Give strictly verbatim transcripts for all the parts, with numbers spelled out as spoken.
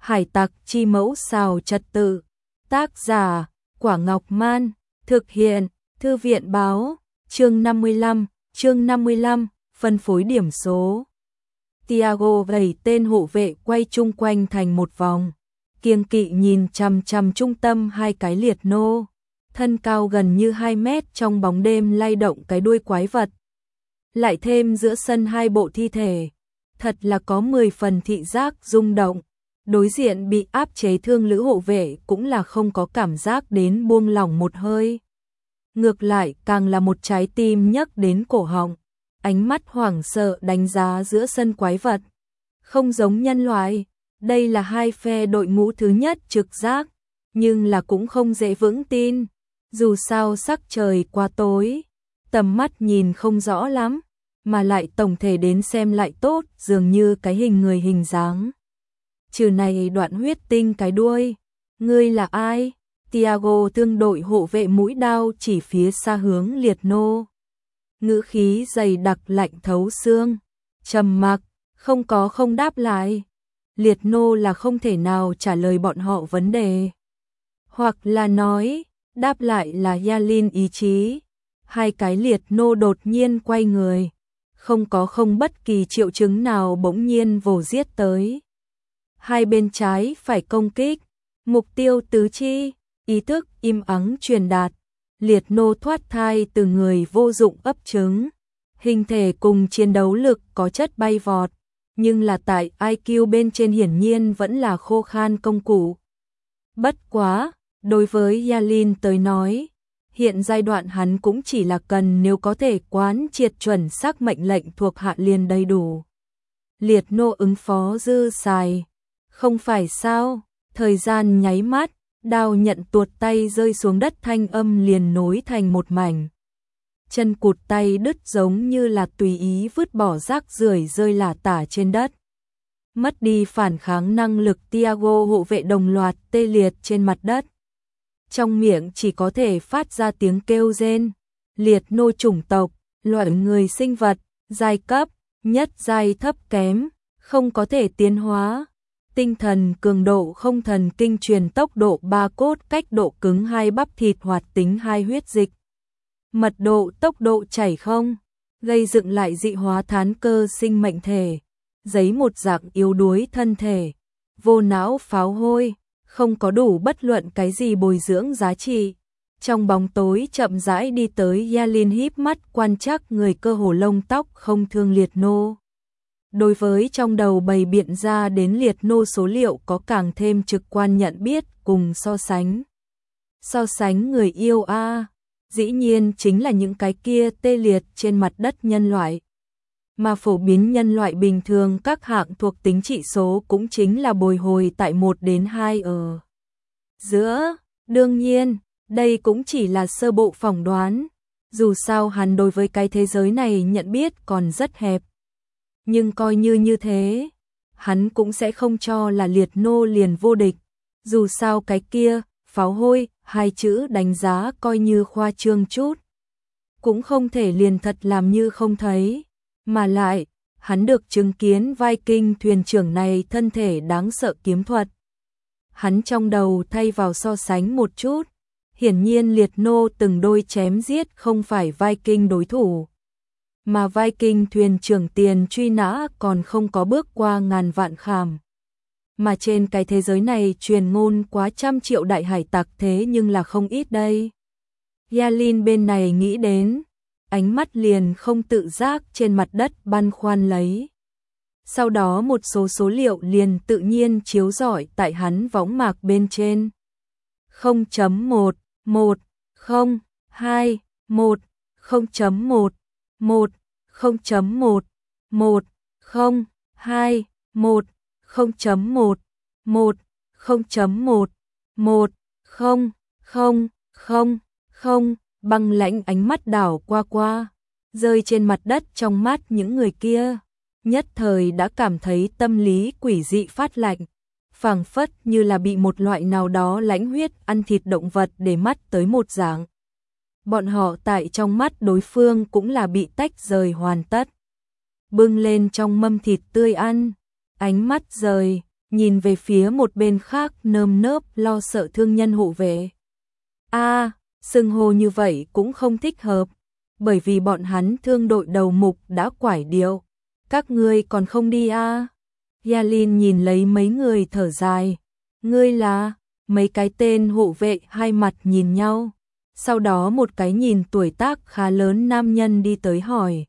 Hải tặc chi mẫu xào trật tự. Tác giả, Quả Ngọc Man. Thực hiện, Thư viện báo. Chương năm mươi lăm, chương năm mươi lăm, phân phối điểm số. Tiago vẩy tên hộ vệ quay chung quanh thành một vòng, kiêng kỵ nhìn chằm chằm trung tâm hai cái liệt nô, thân cao gần như hai mét trong bóng đêm lay động cái đuôi quái vật. Lại thêm giữa sân hai bộ thi thể, thật là có mười phần thị giác rung động. Đối diện bị áp chế thương lữ hộ vệ cũng là không có cảm giác đến buông lỏng một hơi. Ngược lại càng là một trái tim nhấc đến cổ họng, ánh mắt hoảng sợ đánh giá giữa sân quái vật. Không giống nhân loại, đây là hai phe đội ngũ thứ nhất trực giác, nhưng là cũng không dễ vững tin. Dù sao sắc trời quá tối, tầm mắt nhìn không rõ lắm, mà lại tổng thể đến xem lại tốt, dường như cái hình người hình dáng. Trừ này đoạn huyết tinh cái đuôi, ngươi là ai? Tiago thương đội hộ vệ mũi đao chỉ phía xa hướng liệt nô. Ngữ khí dày đặc lạnh thấu xương, trầm mặc, không có không đáp lại. Liệt nô là không thể nào trả lời bọn họ vấn đề. Hoặc là nói, đáp lại là Yalin ý chí. Hai cái liệt nô đột nhiên quay người, không có không bất kỳ triệu chứng nào bỗng nhiên vồ giết tới. Hai bên trái phải công kích, mục tiêu tứ chi, ý thức im ắng truyền đạt. Liệt nô thoát thai từ người vô dụng ấp trứng, hình thể cùng chiến đấu lực có chất bay vọt, nhưng là tại i kiu bên trên hiển nhiên vẫn là khô khan công cụ. Bất quá, đối với Yalin tới nói, hiện giai đoạn hắn cũng chỉ là cần nếu có thể quán triệt chuẩn xác mệnh lệnh thuộc hạ liền đầy đủ. Liệt nô ứng phó dư xài, không phải sao, thời gian nháy mắt, đao nhận tuột tay rơi xuống đất thanh âm liền nối thành một mảnh. Chân cụt tay đứt giống như là tùy ý vứt bỏ rác rưởi rơi lả tả trên đất. Mất đi phản kháng năng lực, Tiago hộ vệ đồng loạt tê liệt trên mặt đất. Trong miệng chỉ có thể phát ra tiếng kêu rên. Liệt nô chủng tộc, loại người sinh vật, giai cấp, nhất giai thấp kém, không có thể tiến hóa. Tinh thần cường độ không, thần kinh truyền tốc độ ba, cốt cách độ cứng hai, bắp thịt hoạt tính hai, huyết dịch mật độ tốc độ chảy không, gây dựng lại dị hóa thán cơ sinh mệnh thể, giấy một dạng yếu đuối thân thể, vô não pháo hôi, không có đủ bất luận cái gì bồi dưỡng giá trị. Trong bóng tối chậm rãi đi tới Yalin, híp mắt quan trắc người cơ hồ lông tóc không thương liệt nô. Đối với trong đầu bày biện ra đến liệt nô số liệu có càng thêm trực quan nhận biết cùng so sánh. So sánh người yêu a, à, dĩ nhiên chính là những cái kia tê liệt trên mặt đất nhân loại. Mà phổ biến nhân loại bình thường các hạng thuộc tính trị số cũng chính là bồi hồi tại một đến hai ở giữa. Đương nhiên, đây cũng chỉ là sơ bộ phỏng đoán. Dù sao hắn đối với cái thế giới này nhận biết còn rất hẹp. Nhưng coi như như thế, hắn cũng sẽ không cho là liệt nô liền vô địch. Dù sao cái kia, pháo hôi, hai chữ đánh giá coi như khoa trương chút. Cũng không thể liền thật làm như không thấy. Mà lại, hắn được chứng kiến Viking thuyền trưởng này thân thể đáng sợ kiếm thuật. Hắn trong đầu thay vào so sánh một chút. Hiển nhiên liệt nô từng đôi chém giết không phải Viking đối thủ. Mà Viking thuyền trưởng tiền truy nã còn không có bước qua ngàn vạn khảm. Mà trên cái thế giới này truyền ngôn quá trăm triệu đại hải tặc thế nhưng là không ít đây. Yalin bên này nghĩ đến, ánh mắt liền không tự giác trên mặt đất băn khoăn lấy. Sau đó một số số liệu liền tự nhiên chiếu rọi tại hắn võng mạc bên trên. không chấm một, một, không, hai, một, không chấm một, một, không chấm một, một, không, hai, một, không chấm một, một, không chấm một, một, không, không, không, không, băng lãnh ánh mắt đảo qua qua, rơi trên mặt đất trong mắt những người kia, nhất thời đã cảm thấy tâm lý quỷ dị phát lạnh, phảng phất như là bị một loại nào đó lãnh huyết ăn thịt động vật để mắt tới một dạng. Bọn họ tại trong mắt đối phương cũng là bị tách rời hoàn tất. Bưng lên trong mâm thịt tươi ăn, ánh mắt rời, nhìn về phía một bên khác nơm nớp lo sợ thương nhân hộ vệ. A, xưng hô như vậy cũng không thích hợp, bởi vì bọn hắn thương đội đầu mục đã quải điệu. Các ngươi còn không đi a? À? Yalin nhìn lấy mấy người thở dài. Ngươi là? Mấy cái tên hộ vệ hai mặt nhìn nhau. Sau đó một cái nhìn tuổi tác khá lớn nam nhân đi tới hỏi.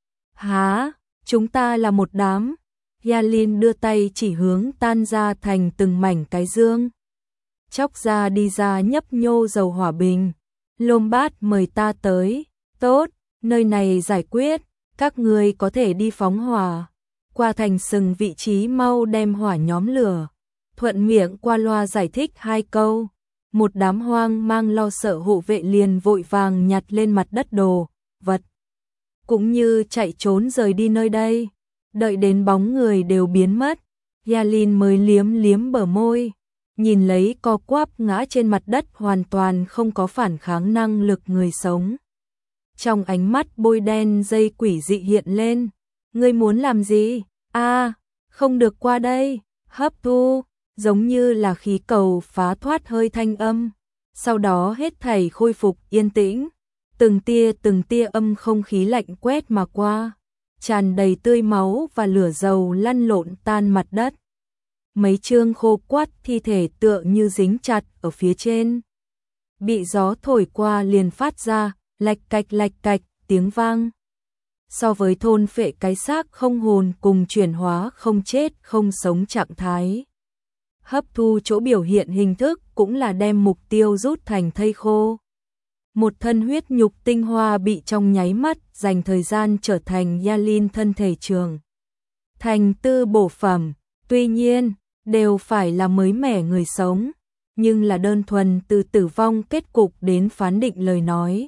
Hả? Chúng ta là một đám. Yalin đưa tay chỉ hướng tan ra thành từng mảnh cái dương. Chóc ra đi ra nhấp nhô dầu hỏa bình. Lôm bát mời ta tới. Tốt, nơi này giải quyết. Các ngươi có thể đi phóng hỏa. Qua thành sừng vị trí mau đem hỏa nhóm lửa. Thuận miệng qua loa giải thích hai câu. Một đám hoang mang lo sợ hộ vệ liền vội vàng nhặt lên mặt đất đồ, vật. Cũng như chạy trốn rời đi nơi đây. Đợi đến bóng người đều biến mất. Yalin mới liếm liếm bờ môi. Nhìn lấy co quắp ngã trên mặt đất hoàn toàn không có phản kháng năng lực người sống. Trong ánh mắt bôi đen dây quỷ dị hiện lên. Ngươi muốn làm gì? A, à, không được qua đây. Hấp thu, giống như là khí cầu phá thoát hơi thanh âm. Sau đó hết thảy khôi phục yên tĩnh. Từng tia từng tia âm không khí lạnh quét mà qua. Tràn đầy tươi máu và lửa dầu lăn lộn tan mặt đất. Mấy chương khô quắt thi thể tựa như dính chặt ở phía trên. Bị gió thổi qua liền phát ra, lạch cạch lạch cạch, tiếng vang. So với thôn phệ cái xác không hồn cùng chuyển hóa không chết không sống trạng thái. Hấp thu chỗ biểu hiện hình thức cũng là đem mục tiêu rút thành thây khô. Một thân huyết nhục tinh hoa bị trong nháy mắt dành thời gian trở thành Yalin thân thể trường. Thành tư bổ phẩm, tuy nhiên, đều phải là mới mẻ người sống, nhưng là đơn thuần từ tử vong kết cục đến phán định lời nói.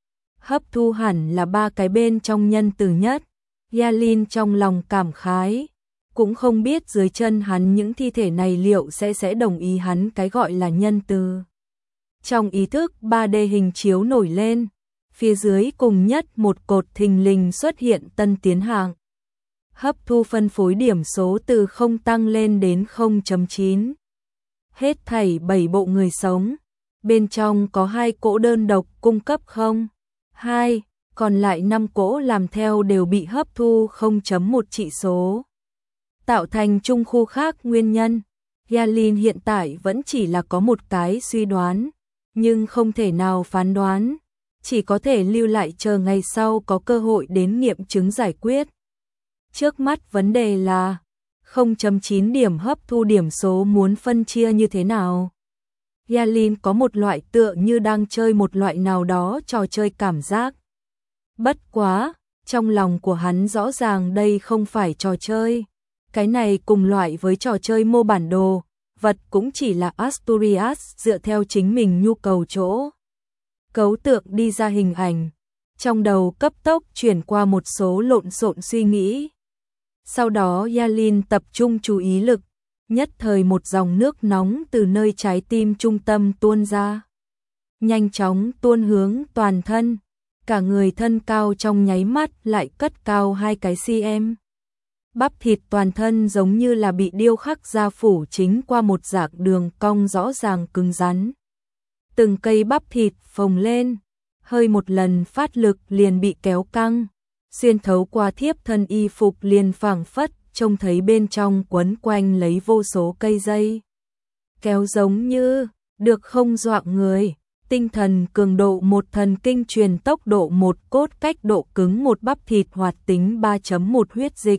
Hấp thu hẳn là ba cái bên trong nhân từ nhất. Yalin trong lòng cảm khái, cũng không biết dưới chân hắn những thi thể này liệu sẽ sẽ đồng ý hắn cái gọi là nhân từ. Trong ý thức ba D hình chiếu nổi lên, phía dưới cùng nhất một cột thình lình xuất hiện tân tiến hạng. Hấp thu phân phối điểm số từ không tăng lên đến không chấm chín. Hết thảy bảy bộ người sống, bên trong có hai cỗ đơn độc cung cấp không hai, còn lại năm cỗ làm theo đều bị hấp thu không chấm một trị số. Tạo thành trung khu khác nguyên nhân, Yalin hiện tại vẫn chỉ là có một cái suy đoán, nhưng không thể nào phán đoán, chỉ có thể lưu lại chờ ngày sau có cơ hội đến nghiệm chứng giải quyết. Trước mắt vấn đề là không chấm chín điểm hấp thu điểm số muốn phân chia như thế nào. Yalin có một loại tựa như đang chơi một loại nào đó trò chơi cảm giác. Bất quá, trong lòng của hắn rõ ràng đây không phải trò chơi. Cái này cùng loại với trò chơi mô bản đồ, vật cũng chỉ là Asturias dựa theo chính mình nhu cầu chỗ. Cấu tượng đi ra hình ảnh, trong đầu cấp tốc chuyển qua một số lộn xộn suy nghĩ. Sau đó Yalin tập trung chú ý lực, nhất thời một dòng nước nóng từ nơi trái tim trung tâm tuôn ra. Nhanh chóng tuôn hướng toàn thân, cả người thân cao trong nháy mắt lại cất cao hai cái cm. Bắp thịt toàn thân giống như là bị điêu khắc ra phủ chính qua một dạng đường cong rõ ràng cứng rắn. Từng cây bắp thịt phồng lên, hơi một lần phát lực liền bị kéo căng, xuyên thấu qua thiếp thân y phục liền phảng phất, trông thấy bên trong quấn quanh lấy vô số cây dây. Kéo giống như, được không doạng người, tinh thần cường độ một, thần kinh truyền tốc độ một, cốt cách độ cứng một, bắp thịt hoạt tính ba chấm một, huyết dịch.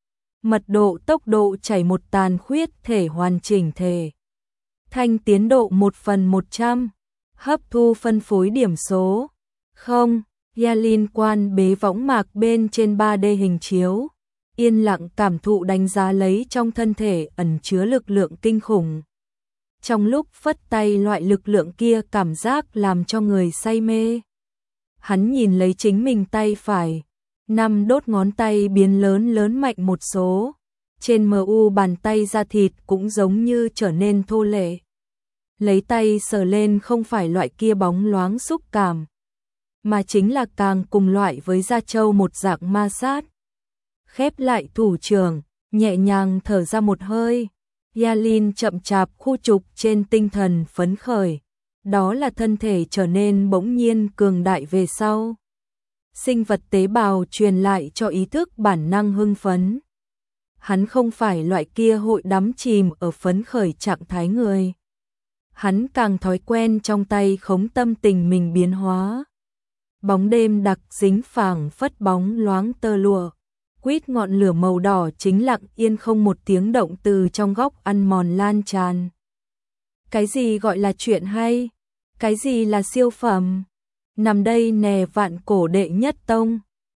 Mật độ tốc độ chảy một, tàn khuyết thể hoàn chỉnh thể. Thanh tiến độ một phần một trăm. Hấp thu phân phối điểm số. Không, Yalin quan bế võng mạc bên trên ba D hình chiếu. Yên lặng cảm thụ đánh giá lấy trong thân thể ẩn chứa lực lượng kinh khủng. Trong lúc phất tay loại lực lượng kia cảm giác làm cho người say mê. Hắn nhìn lấy chính mình tay phải. Năm đốt ngón tay biến lớn lớn mạnh một số. Trên mu bàn tay da thịt cũng giống như trở nên thô lệ. Lấy tay sờ lên không phải loại kia bóng loáng xúc cảm, mà chính là càng cùng loại với da trâu một dạng ma sát. Khép lại thủ trưởng, nhẹ nhàng thở ra một hơi. Yalin chậm chạp khu trục trên tinh thần phấn khởi, đó là thân thể trở nên bỗng nhiên cường đại về sau. Sinh vật tế bào truyền lại cho ý thức bản năng hưng phấn. Hắn không phải loại kia hội đắm chìm ở phấn khởi trạng thái người. Hắn càng thói quen trong tay khống tâm tình mình biến hóa. Bóng đêm đặc dính phảng phất bóng loáng tơ lụa. Quýt ngọn lửa màu đỏ chính lặng yên không một tiếng động từ trong góc ăn mòn lan tràn. Cái gì gọi là chuyện hay? Cái gì là siêu phẩm? Nằm đây nè vạn cổ đệ nhất tông.